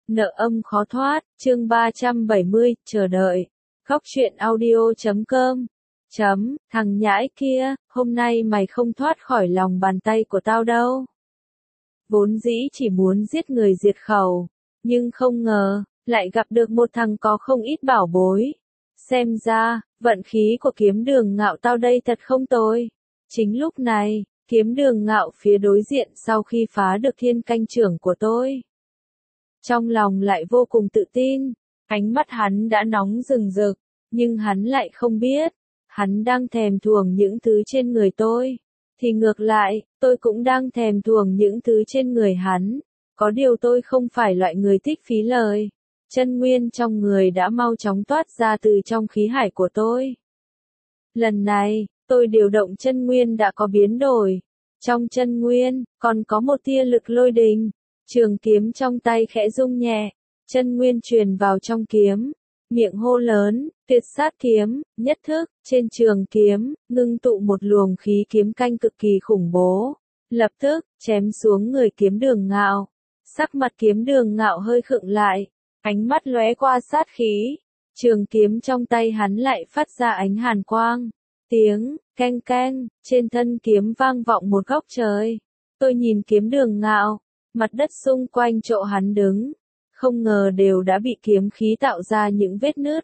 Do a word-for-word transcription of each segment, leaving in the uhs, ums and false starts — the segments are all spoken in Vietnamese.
Nợ âm khó thoát, chương ba trăm bảy mươi, chờ đợi. Góc truyện audio chấm com. Chấm, thằng nhãi kia, hôm nay mày không thoát khỏi lòng bàn tay của tao đâu. Vốn dĩ chỉ muốn giết người diệt khẩu, nhưng không ngờ, lại gặp được một thằng có không ít bảo bối. Xem ra, vận khí của kiếm đường ngạo tao đây thật không tồi. Chính lúc này, kiếm đường ngạo phía đối diện sau khi phá được thiên canh trưởng của tôi. Trong lòng lại vô cùng tự tin, ánh mắt hắn đã nóng rừng rực, nhưng hắn lại không biết, hắn đang thèm thuồng những thứ trên người tôi. Thì ngược lại, tôi cũng đang thèm thuồng những thứ trên người hắn. Có điều tôi không phải loại người thích phí lời. Chân nguyên trong người đã mau chóng toát ra từ trong khí hải của tôi. Lần này, tôi điều động chân nguyên đã có biến đổi. Trong chân nguyên, còn có một tia lực lôi đình. Trường kiếm trong tay khẽ rung nhẹ, chân nguyên truyền vào trong kiếm, miệng hô lớn, tuyệt sát kiếm, nhất thức, trên trường kiếm, ngưng tụ một luồng khí kiếm canh cực kỳ khủng bố, lập tức, chém xuống người kiếm đường ngạo. Sắc mặt kiếm đường ngạo hơi khựng lại, ánh mắt lóe qua sát khí, trường kiếm trong tay hắn lại phát ra ánh hàn quang, tiếng, keng keng, trên thân kiếm vang vọng một góc trời. Tôi nhìn kiếm đường ngạo. Mặt đất xung quanh chỗ hắn đứng, không ngờ đều đã bị kiếm khí tạo ra những vết nứt.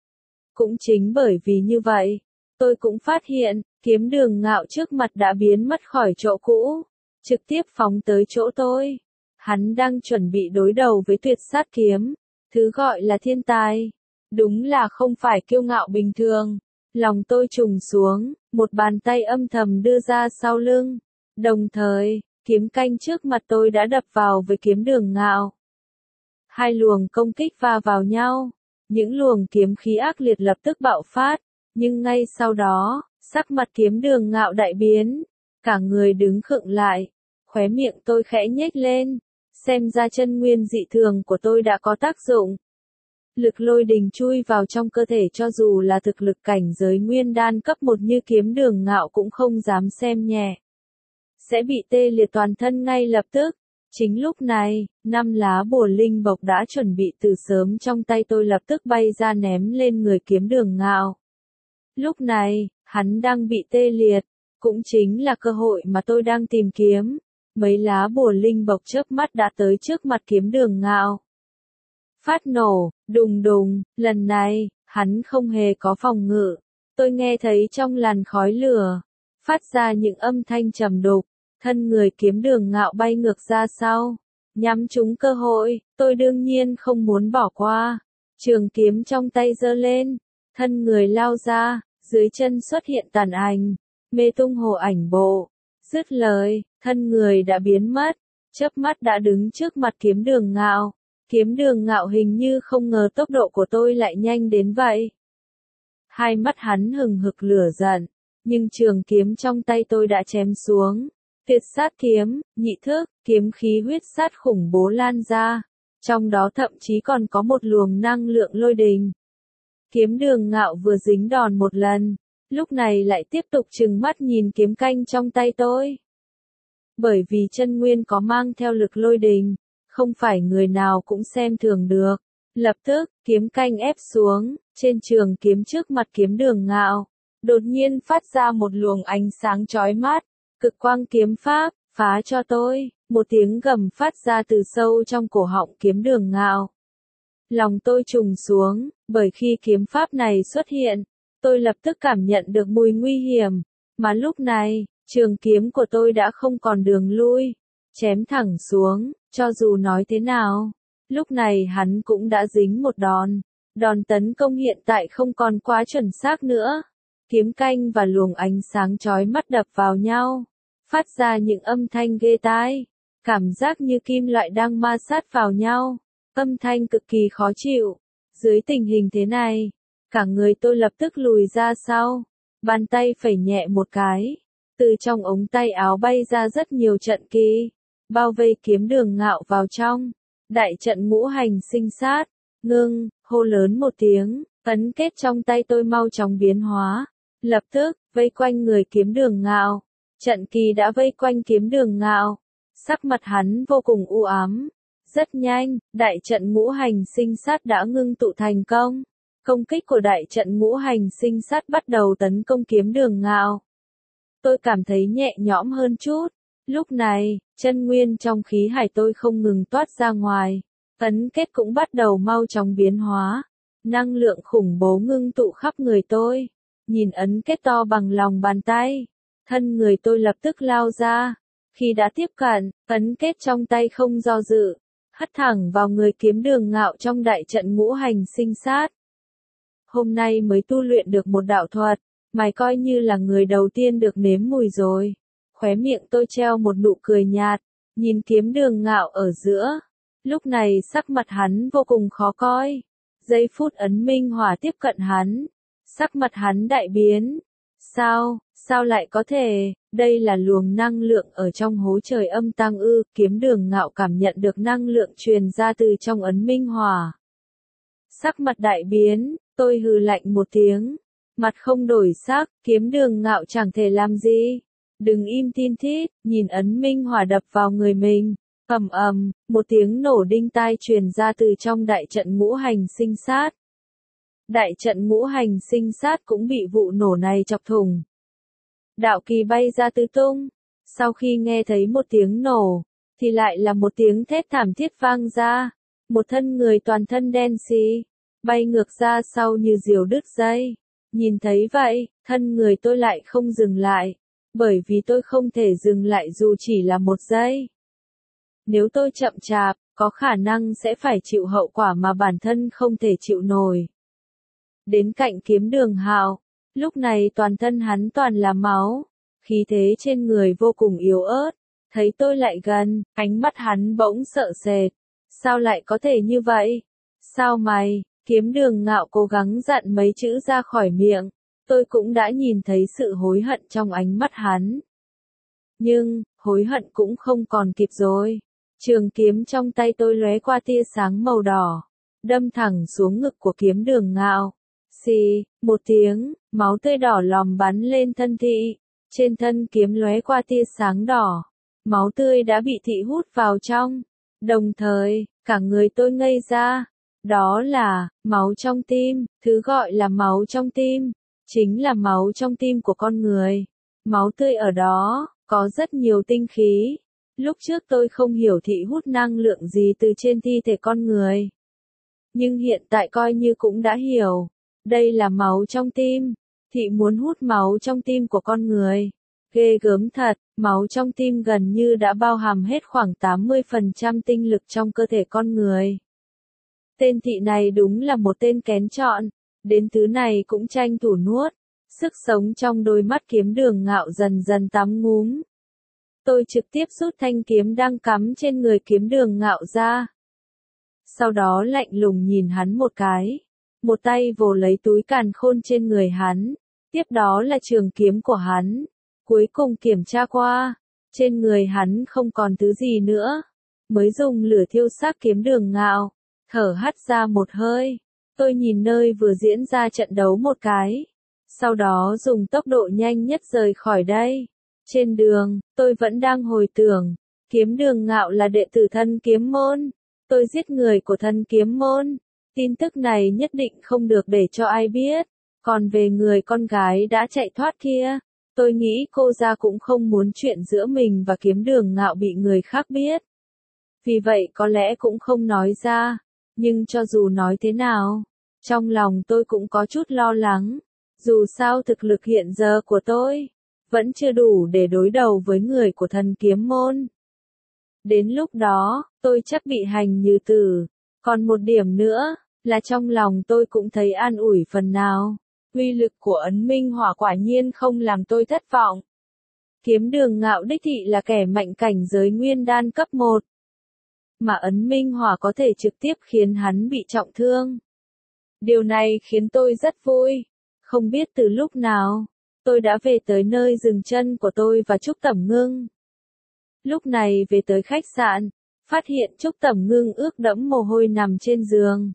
Cũng chính bởi vì như vậy, tôi cũng phát hiện, kiếm đường ngạo trước mặt đã biến mất khỏi chỗ cũ, trực tiếp phóng tới chỗ tôi. Hắn đang chuẩn bị đối đầu với tuyệt sát kiếm, thứ gọi là thiên tài. Đúng là không phải kiêu ngạo bình thường. Lòng tôi trùng xuống, một bàn tay âm thầm đưa ra sau lưng. Đồng thời, kiếm canh trước mặt tôi đã đập vào với kiếm đường ngạo. Hai luồng công kích va vào nhau, những luồng kiếm khí ác liệt lập tức bạo phát, nhưng ngay sau đó, sắc mặt kiếm đường ngạo đại biến, cả người đứng khựng lại, khóe miệng tôi khẽ nhếch lên, xem ra chân nguyên dị thường của tôi đã có tác dụng. Lực lôi đình chui vào trong cơ thể cho dù là thực lực cảnh giới nguyên đan cấp một như kiếm đường ngạo cũng không dám xem nhẹ. Sẽ bị tê liệt toàn thân ngay lập tức. Chính lúc này, năm lá bùa linh bộc đã chuẩn bị từ sớm trong tay tôi lập tức bay ra ném lên người kiếm đường ngạo. Lúc này, hắn đang bị tê liệt, cũng chính là cơ hội mà tôi đang tìm kiếm. Mấy lá bùa linh bộc chớp mắt đã tới trước mặt kiếm đường ngạo. Phát nổ, đùng đùng, lần này, hắn không hề có phòng ngự. Tôi nghe thấy trong làn khói lửa, phát ra những âm thanh trầm đục. Thân người kiếm đường ngạo bay ngược ra sau, nhắm trúng cơ hội, tôi đương nhiên không muốn bỏ qua. Trường kiếm trong tay giơ lên, thân người lao ra, dưới chân xuất hiện tàn ảnh, mê tung hồ ảnh bộ. Dứt lời, thân người đã biến mất, chớp mắt đã đứng trước mặt kiếm đường ngạo. Kiếm đường ngạo hình như không ngờ tốc độ của tôi lại nhanh đến vậy. Hai mắt hắn hừng hực lửa giận, nhưng trường kiếm trong tay tôi đã chém xuống. Tuyệt sát kiếm, nhị thức, kiếm khí huyết sát khủng bố lan ra, trong đó thậm chí còn có một luồng năng lượng lôi đình. Kiếm đường ngạo vừa dính đòn một lần, lúc này lại tiếp tục trừng mắt nhìn kiếm canh trong tay tôi. Bởi vì chân nguyên có mang theo lực lôi đình, không phải người nào cũng xem thường được. Lập tức, kiếm canh ép xuống, trên trường kiếm trước mặt kiếm đường ngạo, đột nhiên phát ra một luồng ánh sáng chói mắt. Cực quang kiếm pháp, phá cho tôi, một tiếng gầm phát ra từ sâu trong cổ họng kiếm đường ngạo. Lòng tôi trùng xuống, bởi khi kiếm pháp này xuất hiện, tôi lập tức cảm nhận được mùi nguy hiểm, mà lúc này, trường kiếm của tôi đã không còn đường lui, chém thẳng xuống, cho dù nói thế nào, lúc này hắn cũng đã dính một đòn, đòn tấn công hiện tại không còn quá chuẩn xác nữa, kiếm canh và luồng ánh sáng chói mắt đập vào nhau. Phát ra những âm thanh ghê tai, cảm giác như kim loại đang ma sát vào nhau, âm thanh cực kỳ khó chịu. Dưới tình hình thế này, cả người tôi lập tức lùi ra sau, bàn tay phẩy nhẹ một cái, từ trong ống tay áo bay ra rất nhiều trận kỳ, bao vây kiếm đường ngạo vào trong. Đại trận ngũ hành sinh sát, ngưng, hô lớn một tiếng, ấn kết trong tay tôi mau chóng biến hóa, lập tức, vây quanh người kiếm đường ngạo. Trận kỳ đã vây quanh kiếm đường ngạo, sắc mặt hắn vô cùng u ám, Rất nhanh, đại trận ngũ hành sinh sát đã ngưng tụ thành công. Công kích của đại trận ngũ hành sinh sát bắt đầu tấn công kiếm đường ngạo. Tôi cảm thấy nhẹ nhõm hơn chút. Lúc này, chân nguyên trong khí hải tôi không ngừng toát ra ngoài. Ấn kết cũng bắt đầu mau chóng biến hóa. Năng lượng khủng bố ngưng tụ khắp người tôi. Nhìn ấn kết to bằng lòng bàn tay. Thân người tôi lập tức lao ra. Khi đã tiếp cận, ấn kết trong tay không do dự. Hất thẳng vào người kiếm đường ngạo trong đại trận ngũ hành sinh sát. Hôm nay mới tu luyện được một đạo thuật. Mày coi như là người đầu tiên được nếm mùi rồi. Khóe miệng tôi treo một nụ cười nhạt. Nhìn kiếm đường ngạo ở giữa. Lúc này sắc mặt hắn vô cùng khó coi. Giây phút ấn minh hỏa tiếp cận hắn. Sắc mặt hắn đại biến. Sao, sao lại có thể, đây là luồng năng lượng ở trong hố trời âm tăng ư, kiếm đường ngạo cảm nhận được năng lượng truyền ra từ trong ấn minh hỏa. Sắc mặt đại biến, tôi hừ lạnh một tiếng. Mặt không đổi sắc, kiếm đường ngạo chẳng thể làm gì. Đừng im tin thít, nhìn ấn minh hỏa đập vào người mình. Ầm ầm, một tiếng nổ đinh tai truyền ra từ trong đại trận ngũ hành sinh sát. Đại trận ngũ hành sinh sát cũng bị vụ nổ này chọc thủng. Đạo kỳ bay ra tứ tung. Sau khi nghe thấy một tiếng nổ, thì lại là một tiếng thét thảm thiết vang ra. Một thân người toàn thân đen xì, bay ngược ra sau như diều đứt dây. Nhìn thấy vậy, thân người tôi lại không dừng lại. Bởi vì tôi không thể dừng lại dù chỉ là một giây. Nếu tôi chậm chạp, có khả năng sẽ phải chịu hậu quả mà bản thân không thể chịu nổi. Đến cạnh kiếm đường hạo, lúc này toàn thân hắn toàn là máu, khí thế trên người vô cùng yếu ớt, thấy tôi lại gần, ánh mắt hắn bỗng sợ sệt, sao lại có thể như vậy? Sao mày? Kiếm đường ngạo cố gắng dặn mấy chữ ra khỏi miệng, tôi cũng đã nhìn thấy sự hối hận trong ánh mắt hắn. Nhưng, hối hận cũng không còn kịp rồi, trường kiếm trong tay tôi lóe qua tia sáng màu đỏ, đâm thẳng xuống ngực của kiếm đường ngạo. Xì, một tiếng, máu tươi đỏ lòm bắn lên thân thị, trên thân kiếm lóe qua tia sáng đỏ, máu tươi đã bị thị hút vào trong, đồng thời, cả người tôi ngây ra, đó là, máu trong tim, thứ gọi là máu trong tim, chính là máu trong tim của con người, máu tươi ở đó, có rất nhiều tinh khí, lúc trước tôi không hiểu thị hút năng lượng gì từ trên thi thể con người, nhưng hiện tại coi như cũng đã hiểu. Đây là máu trong tim, thị muốn hút máu trong tim của con người. Ghê gớm thật, máu trong tim gần như đã bao hàm hết khoảng tám mươi phần trăm tinh lực trong cơ thể con người. Tên thị này đúng là một tên kén chọn, đến thứ này cũng tranh thủ nuốt. Sức sống trong đôi mắt kiếm đường ngạo dần dần tắm ngúm. Tôi trực tiếp rút thanh kiếm đang cắm trên người kiếm đường ngạo ra. Sau đó lạnh lùng nhìn hắn một cái. Một tay vồ lấy túi càn khôn trên người hắn, tiếp đó là trường kiếm của hắn. Cuối cùng kiểm tra qua, trên người hắn không còn thứ gì nữa, mới dùng lửa thiêu xác kiếm đường ngạo, thở hắt ra một hơi. Tôi nhìn nơi vừa diễn ra trận đấu một cái, sau đó dùng tốc độ nhanh nhất rời khỏi đây. Trên đường, tôi vẫn đang hồi tưởng, kiếm đường ngạo là đệ tử thân kiếm môn, tôi giết người của thân kiếm môn. Tin tức này nhất định không được để cho ai biết. Còn về người con gái đã chạy thoát kia, tôi nghĩ cô ra cũng không muốn chuyện giữa mình và kiếm đường ngạo bị người khác biết. Vì vậy có lẽ cũng không nói ra. Nhưng cho dù nói thế nào, trong lòng tôi cũng có chút lo lắng. Dù sao thực lực hiện giờ của tôi vẫn chưa đủ để đối đầu với người của thần kiếm môn. Đến lúc đó, tôi chắc bị hành như tử. Còn một điểm nữa, là trong lòng tôi cũng thấy an ủi phần nào. Uy lực của ấn minh hỏa quả nhiên không làm tôi thất vọng. Kiếm đường ngạo đích thị là kẻ mạnh cảnh giới nguyên đan cấp một. Mà ấn minh hỏa có thể trực tiếp khiến hắn bị trọng thương. Điều này khiến tôi rất vui. Không biết từ lúc nào, tôi đã về tới nơi dừng chân của tôi và Trúc Tẩm Ngưng. Lúc này về tới khách sạn, phát hiện Trúc Tẩm Ngưng ướt đẫm mồ hôi nằm trên giường.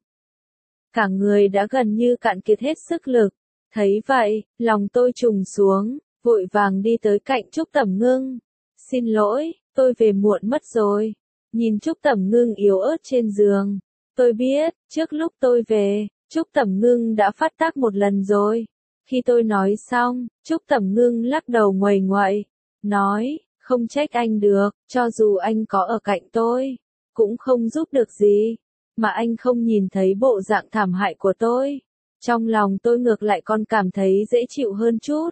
Cả người đã gần như cạn kiệt hết sức lực. Thấy vậy, lòng tôi trùng xuống, vội vàng đi tới cạnh Trúc Tẩm Ngưng. Xin lỗi, tôi về muộn mất rồi. nhìn Trúc Tẩm Ngưng yếu ớt trên giường. Tôi biết, trước lúc tôi về, Trúc Tẩm Ngưng đã phát tác một lần rồi. Khi tôi nói xong, Trúc Tẩm Ngưng lắc đầu nguầy nguậy, nói, không trách anh được, cho dù anh có ở cạnh tôi, cũng không giúp được gì, mà anh không nhìn thấy bộ dạng thảm hại của tôi. Trong lòng tôi ngược lại còn cảm thấy dễ chịu hơn chút.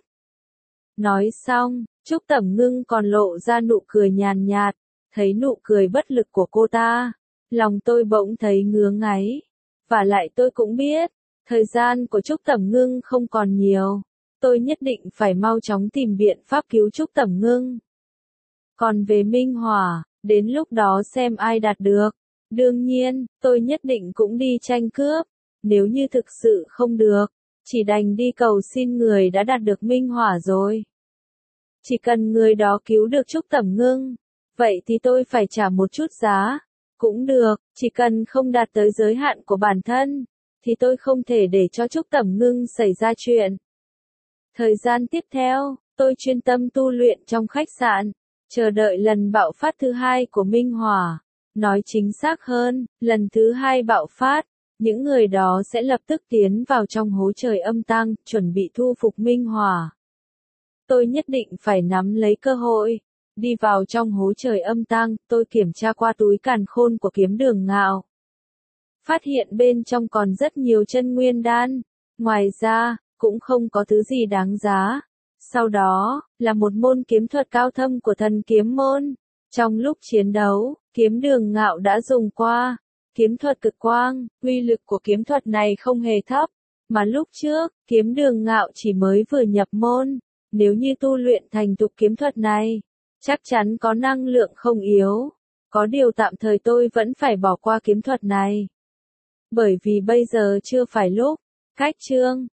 Nói xong, Trúc Tẩm Ngưng còn lộ ra nụ cười nhàn nhạt, thấy nụ cười bất lực của cô ta, lòng tôi bỗng thấy ngứa ngáy. Và lại tôi cũng biết, thời gian của Trúc Tẩm Ngưng không còn nhiều, tôi nhất định phải mau chóng tìm biện pháp cứu Trúc Tẩm Ngưng. Còn về Minh Hỏa, đến lúc đó xem ai đạt được. Đương nhiên, tôi nhất định cũng đi tranh cướp, nếu như thực sự không được, chỉ đành đi cầu xin người đã đạt được Minh Hỏa rồi. Chỉ cần người đó cứu được Trúc Tẩm Ngưng, vậy thì tôi phải trả một chút giá. Cũng được, chỉ cần không đạt tới giới hạn của bản thân, thì tôi không thể để cho Trúc Tẩm Ngưng xảy ra chuyện. Thời gian tiếp theo, tôi chuyên tâm tu luyện trong khách sạn, chờ đợi lần bạo phát thứ hai của Minh Hỏa. Nói chính xác hơn, lần thứ hai bạo phát, những người đó sẽ lập tức tiến vào trong hố trời âm tang, chuẩn bị thu phục Minh Hỏa. Tôi nhất định phải nắm lấy cơ hội. Đi vào trong hố trời âm tang, tôi kiểm tra qua túi càn khôn của Kiếm Đường Ngạo. Phát hiện bên trong còn rất nhiều chân nguyên đan. Ngoài ra, cũng không có thứ gì đáng giá. Sau đó, là một môn kiếm thuật cao thâm của thần kiếm môn. Trong lúc chiến đấu, Kiếm Đường Ngạo đã dùng qua kiếm thuật cực quang. Uy lực của kiếm thuật này không hề thấp. Mà lúc trước, Kiếm Đường Ngạo chỉ mới vừa nhập môn. Nếu như tu luyện thành thục kiếm thuật này, chắc chắn có năng lượng không yếu. Có điều tạm thời tôi vẫn phải bỏ qua kiếm thuật này. Bởi vì bây giờ chưa phải lúc. Cách chương